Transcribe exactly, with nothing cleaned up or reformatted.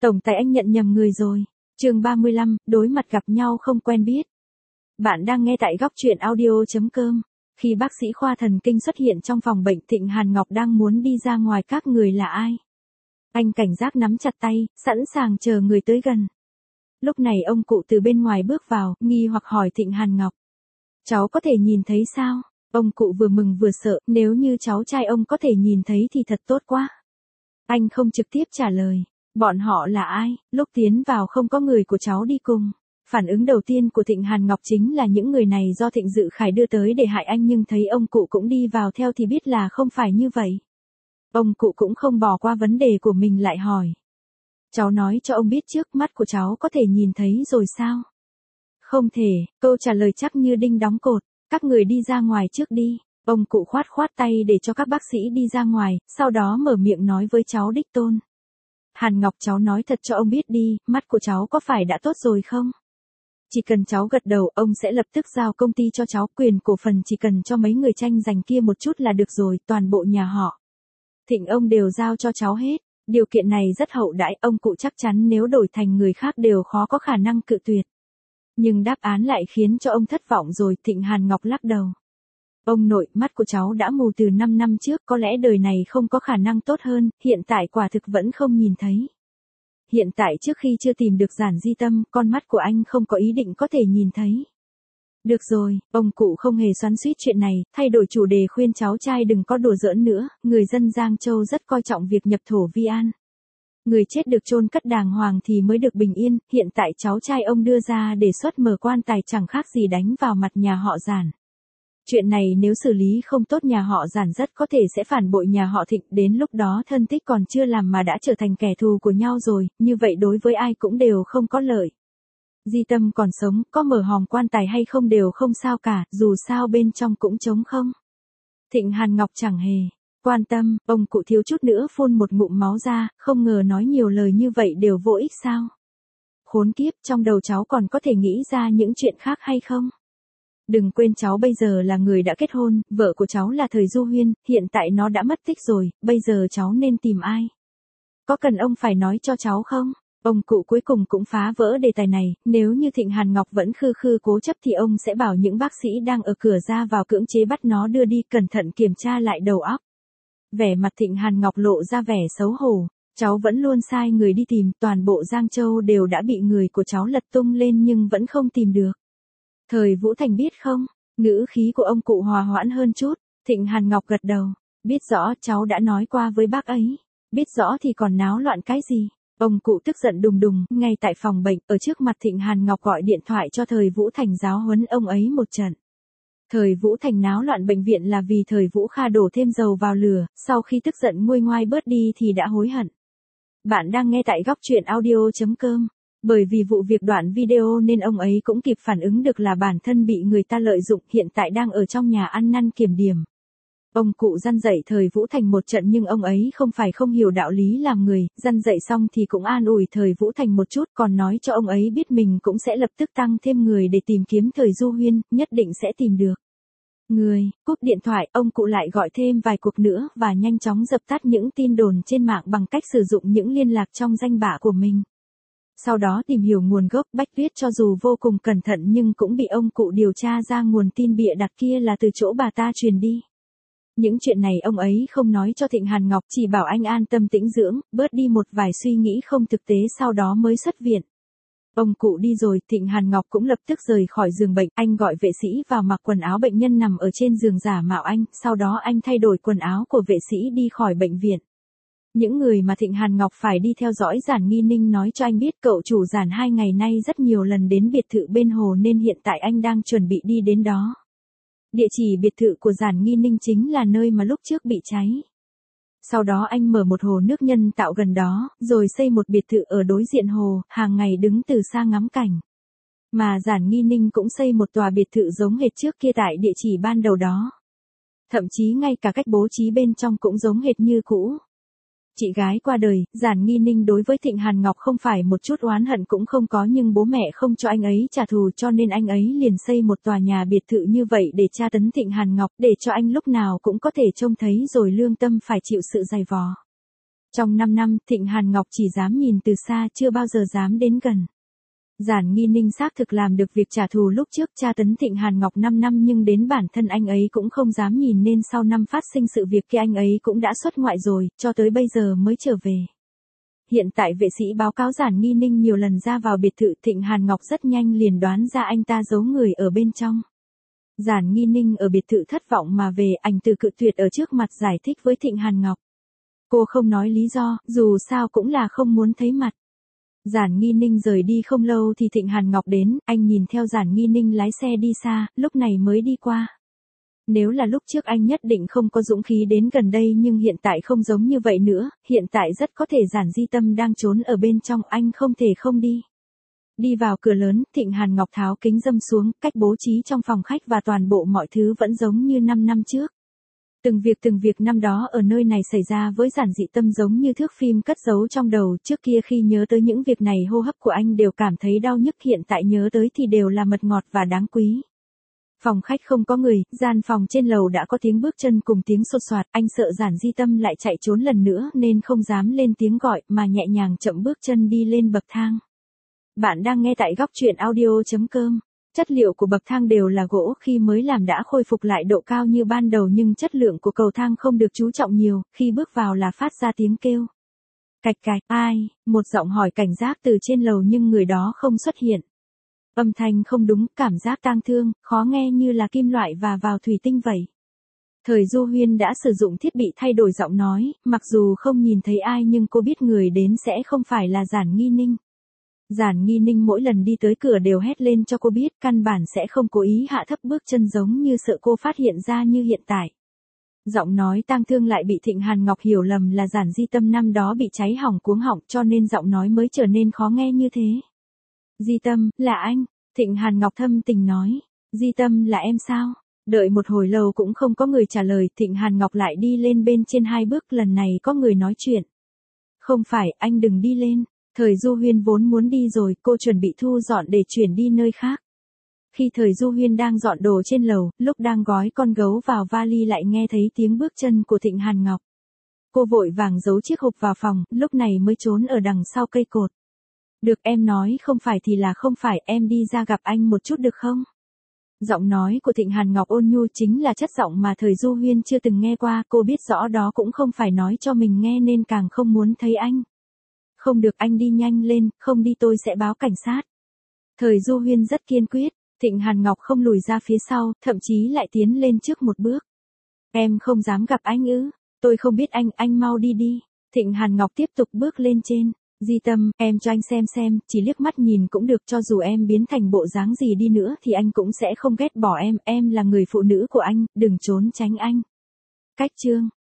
Tổng tài anh nhận nhầm người rồi. Chương ba mươi lăm, đối mặt gặp nhau không quen biết. Bạn đang nghe tại góc truyện audio chấm com. Khi bác sĩ khoa thần kinh xuất hiện trong phòng bệnh, Thịnh Hàn Ngọc đang muốn đi ra ngoài. Các người là ai? Anh cảnh giác nắm chặt tay, sẵn sàng chờ người tới gần. Lúc này ông cụ từ bên ngoài bước vào, nghi hoặc hỏi Thịnh Hàn Ngọc. Cháu có thể nhìn thấy sao? Ông cụ vừa mừng vừa sợ, nếu như cháu trai ông có thể nhìn thấy thì thật tốt quá. Anh không trực tiếp trả lời. Bọn họ là ai? Lúc tiến vào không có người của cháu đi cùng. Phản ứng đầu tiên của Thịnh Hàn Ngọc chính là những người này do Thịnh Dự Khải đưa tới để hại anh, nhưng thấy ông cụ cũng đi vào theo thì biết là không phải như vậy. Ông cụ cũng không bỏ qua vấn đề của mình, lại hỏi. Cháu nói cho ông biết trước, mắt của cháu có thể nhìn thấy rồi sao? Không thể, câu trả lời chắc như đinh đóng cột. Các người đi ra ngoài trước đi. Ông cụ khoát khoát tay để cho các bác sĩ đi ra ngoài, sau đó mở miệng nói với cháu đích tôn. Hàn Ngọc, cháu nói thật cho ông biết đi, mắt của cháu có phải đã tốt rồi không? Chỉ cần cháu gật đầu, ông sẽ lập tức giao công ty cho cháu, quyền cổ phần chỉ cần cho mấy người tranh giành kia một chút là được rồi, toàn bộ nhà họ Thịnh ông đều giao cho cháu hết. Điều kiện này rất hậu đãi, ông cụ chắc chắn nếu đổi thành người khác đều khó có khả năng cự tuyệt. Nhưng đáp án lại khiến cho ông thất vọng rồi. Thịnh Hàn Ngọc lắc đầu. Ông nội, mắt của cháu đã mù từ năm năm trước, có lẽ đời này không có khả năng tốt hơn, hiện tại quả thực vẫn không nhìn thấy. Hiện tại trước khi chưa tìm được Giản Di Tâm, con mắt của anh không có ý định có thể nhìn thấy. Được rồi, ông cụ không hề xoắn xuýt chuyện này, thay đổi chủ đề khuyên cháu trai đừng có đùa giỡn nữa, người dân Giang Châu rất coi trọng việc nhập thổ vi an. Người chết được chôn cất đàng hoàng thì mới được bình yên, hiện tại cháu trai ông đưa ra đề xuất mở quan tài chẳng khác gì đánh vào mặt nhà họ Giản. Chuyện này nếu xử lý không tốt, nhà họ Giản rất có thể sẽ phản bội nhà họ Thịnh, đến lúc đó thân tích còn chưa làm mà đã trở thành kẻ thù của nhau rồi, như vậy đối với ai cũng đều không có lợi. Di Tâm còn sống, có mở hòm quan tài hay không đều không sao cả, dù sao bên trong cũng trống không. Thịnh Hàn Ngọc chẳng hề quan tâm, ông cụ thiếu chút nữa phun một ngụm máu ra, không ngờ nói nhiều lời như vậy đều vô ích sao? Khốn kiếp, trong đầu cháu còn có thể nghĩ ra những chuyện khác hay không? Đừng quên cháu bây giờ là người đã kết hôn, vợ của cháu là Thời Du Huyên, hiện tại nó đã mất tích rồi, bây giờ cháu nên tìm ai? Có cần ông phải nói cho cháu không? Ông cụ cuối cùng cũng phá vỡ đề tài này, nếu như Thịnh Hàn Ngọc vẫn khư khư cố chấp thì ông sẽ bảo những bác sĩ đang ở cửa ra vào cưỡng chế bắt nó đưa đi, cẩn thận kiểm tra lại đầu óc. Vẻ mặt Thịnh Hàn Ngọc lộ ra vẻ xấu hổ. Cháu vẫn luôn sai người đi tìm, toàn bộ Giang Châu đều đã bị người của cháu lật tung lên nhưng vẫn không tìm được. Thời Vũ Thành biết không? Ngữ khí của ông cụ hòa hoãn hơn chút. Thịnh Hàn Ngọc gật đầu. Biết rõ, cháu đã nói qua với bác ấy. Biết rõ thì còn náo loạn cái gì? Ông cụ tức giận đùng đùng, ngay tại phòng bệnh, ở trước mặt Thịnh Hàn Ngọc gọi điện thoại cho Thời Vũ Thành giáo huấn ông ấy một trận. Thời Vũ Thành náo loạn bệnh viện là vì Thời Vũ Kha đổ thêm dầu vào lửa, sau khi tức giận nguôi ngoai bớt đi thì đã hối hận. Bạn đang nghe tại góc truyện audio chấm com. Bởi vì vụ việc đoạn video nên ông ấy cũng kịp phản ứng được là bản thân bị người ta lợi dụng, hiện tại đang ở trong nhà ăn năn kiểm điểm. Ông cụ răn dạy Thời Vũ Thành một trận nhưng ông ấy không phải không hiểu đạo lý làm người, răn dạy xong thì cũng an ủi Thời Vũ Thành một chút, còn nói cho ông ấy biết mình cũng sẽ lập tức tăng thêm người để tìm kiếm Thời Du Huyên, nhất định sẽ tìm được. Người, cúp điện thoại, ông cụ lại gọi thêm vài cuộc nữa và nhanh chóng dập tắt những tin đồn trên mạng bằng cách sử dụng những liên lạc trong danh bạ của mình. Sau đó tìm hiểu nguồn gốc. Bách Tuyết cho dù vô cùng cẩn thận nhưng cũng bị ông cụ điều tra ra nguồn tin bịa đặt kia là từ chỗ bà ta truyền đi. Những chuyện này ông ấy không nói cho Thịnh Hàn Ngọc, chỉ bảo anh an tâm tĩnh dưỡng, bớt đi một vài suy nghĩ không thực tế, sau đó mới xuất viện. Ông cụ đi rồi, Thịnh Hàn Ngọc cũng lập tức rời khỏi giường bệnh, anh gọi vệ sĩ vào mặc quần áo bệnh nhân nằm ở trên giường giả mạo anh, sau đó anh thay đổi quần áo của vệ sĩ đi khỏi bệnh viện. Những người mà Thịnh Hàn Ngọc phải đi theo dõi Giản Nghi Ninh nói cho anh biết cậu chủ Giản hai ngày nay rất nhiều lần đến biệt thự bên hồ nên hiện tại anh đang chuẩn bị đi đến đó. Địa chỉ biệt thự của Giản Nghi Ninh chính là nơi mà lúc trước bị cháy. Sau đó anh mở một hồ nước nhân tạo gần đó, rồi xây một biệt thự ở đối diện hồ, hàng ngày đứng từ xa ngắm cảnh. Mà Giản Nghi Ninh cũng xây một tòa biệt thự giống hệt trước kia tại địa chỉ ban đầu đó. Thậm chí ngay cả cách bố trí bên trong cũng giống hệt như cũ. Chị gái qua đời, Giản Nghi Ninh đối với Thịnh Hàn Ngọc không phải một chút oán hận cũng không có, nhưng bố mẹ không cho anh ấy trả thù cho nên anh ấy liền xây một tòa nhà biệt thự như vậy để tra tấn Thịnh Hàn Ngọc, để cho anh lúc nào cũng có thể trông thấy rồi lương tâm phải chịu sự dày vò. Trong năm năm, Thịnh Hàn Ngọc chỉ dám nhìn từ xa, chưa bao giờ dám đến gần. Giản Nghi Ninh xác thực làm được việc trả thù lúc trước tra tấn Thịnh Hàn Ngọc năm năm, nhưng đến bản thân anh ấy cũng không dám nhìn, nên sau năm phát sinh sự việc kia anh ấy cũng đã xuất ngoại rồi, cho tới bây giờ mới trở về. Hiện tại vệ sĩ báo cáo Giản Nghi Ninh nhiều lần ra vào biệt thự, Thịnh Hàn Ngọc rất nhanh liền đoán ra anh ta giấu người ở bên trong. Giản Nghi Ninh ở biệt thự thất vọng mà về, Ảnh Từ cự tuyệt ở trước mặt giải thích với Thịnh Hàn Ngọc. Cô không nói lý do, dù sao cũng là không muốn thấy mặt. Giản Nghi Ninh rời đi không lâu thì Thịnh Hàn Ngọc đến, anh nhìn theo Giản Nghi Ninh lái xe đi xa, lúc này mới đi qua. Nếu là lúc trước anh nhất định không có dũng khí đến gần đây, nhưng hiện tại không giống như vậy nữa, hiện tại rất có thể Giản Di Tâm đang trốn ở bên trong, anh không thể không đi. Đi vào cửa lớn, Thịnh Hàn Ngọc tháo kính râm xuống, cách bố trí trong phòng khách và toàn bộ mọi thứ vẫn giống như năm năm trước. Từng việc từng việc năm đó ở nơi này xảy ra với Giản Dị Tâm giống như thước phim cất giấu trong đầu, trước kia khi nhớ tới những việc này hô hấp của anh đều cảm thấy đau nhức, hiện tại nhớ tới thì đều là mật ngọt và đáng quý. Phòng khách không có người, gian phòng trên lầu đã có tiếng bước chân cùng tiếng xột xoạt, anh sợ Giản Di Tâm lại chạy trốn lần nữa nên không dám lên tiếng gọi mà nhẹ nhàng chậm bước chân đi lên bậc thang. Bạn đang nghe tại góc truyện audio chấm com. Chất liệu của bậc thang đều là gỗ, khi mới làm đã khôi phục lại độ cao như ban đầu, nhưng chất lượng của cầu thang không được chú trọng nhiều, khi bước vào là phát ra tiếng kêu. Cạch cạch, ai, một giọng hỏi cảnh giác từ trên lầu nhưng người đó không xuất hiện. Âm thanh không đúng, cảm giác tang thương, khó nghe như là kim loại và vào thủy tinh vậy. Thời Du Huyên đã sử dụng thiết bị thay đổi giọng nói, mặc dù không nhìn thấy ai nhưng cô biết người đến sẽ không phải là Giản Nghi Ninh. Giản Nghi Ninh mỗi lần đi tới cửa đều hét lên cho cô biết, căn bản sẽ không cố ý hạ thấp bước chân giống như sợ cô phát hiện ra như hiện tại. Giọng nói tang thương lại bị Thịnh Hàn Ngọc hiểu lầm là Giản Di Tâm năm đó bị cháy hỏng cuống họng, cho nên giọng nói mới trở nên khó nghe như thế. Di Tâm, là anh, Thịnh Hàn Ngọc thâm tình nói. Di Tâm là em sao? Đợi một hồi lâu cũng không có người trả lời, Thịnh Hàn Ngọc lại đi lên bên trên hai bước, lần này có người nói chuyện. Không phải, anh đừng đi lên. Thời Du Huyên vốn muốn đi rồi, cô chuẩn bị thu dọn để chuyển đi nơi khác. Khi Thời Du Huyên đang dọn đồ trên lầu, lúc đang gói con gấu vào vali lại nghe thấy tiếng bước chân của Thịnh Hàn Ngọc. Cô vội vàng giấu chiếc hộp vào phòng, lúc này mới trốn ở đằng sau cây cột. Được, em nói không phải thì là không phải, em đi ra gặp anh một chút được không? Giọng nói của Thịnh Hàn Ngọc ôn nhu, chính là chất giọng mà Thời Du Huyên chưa từng nghe qua, cô biết rõ đó cũng không phải nói cho mình nghe nên càng không muốn thấy anh. Không được, anh đi nhanh lên, không đi tôi sẽ báo cảnh sát. Thời Du Huyên rất kiên quyết, Thịnh Hàn Ngọc không lùi ra phía sau, thậm chí lại tiến lên trước một bước. Em không dám gặp anh ư? Tôi không biết anh, anh mau đi đi. Thịnh Hàn Ngọc tiếp tục bước lên trên. Di Tâm, em cho anh xem xem, chỉ liếc mắt nhìn cũng được, cho dù em biến thành bộ dáng gì đi nữa thì anh cũng sẽ không ghét bỏ em, em là người phụ nữ của anh, đừng trốn tránh anh. Cách chương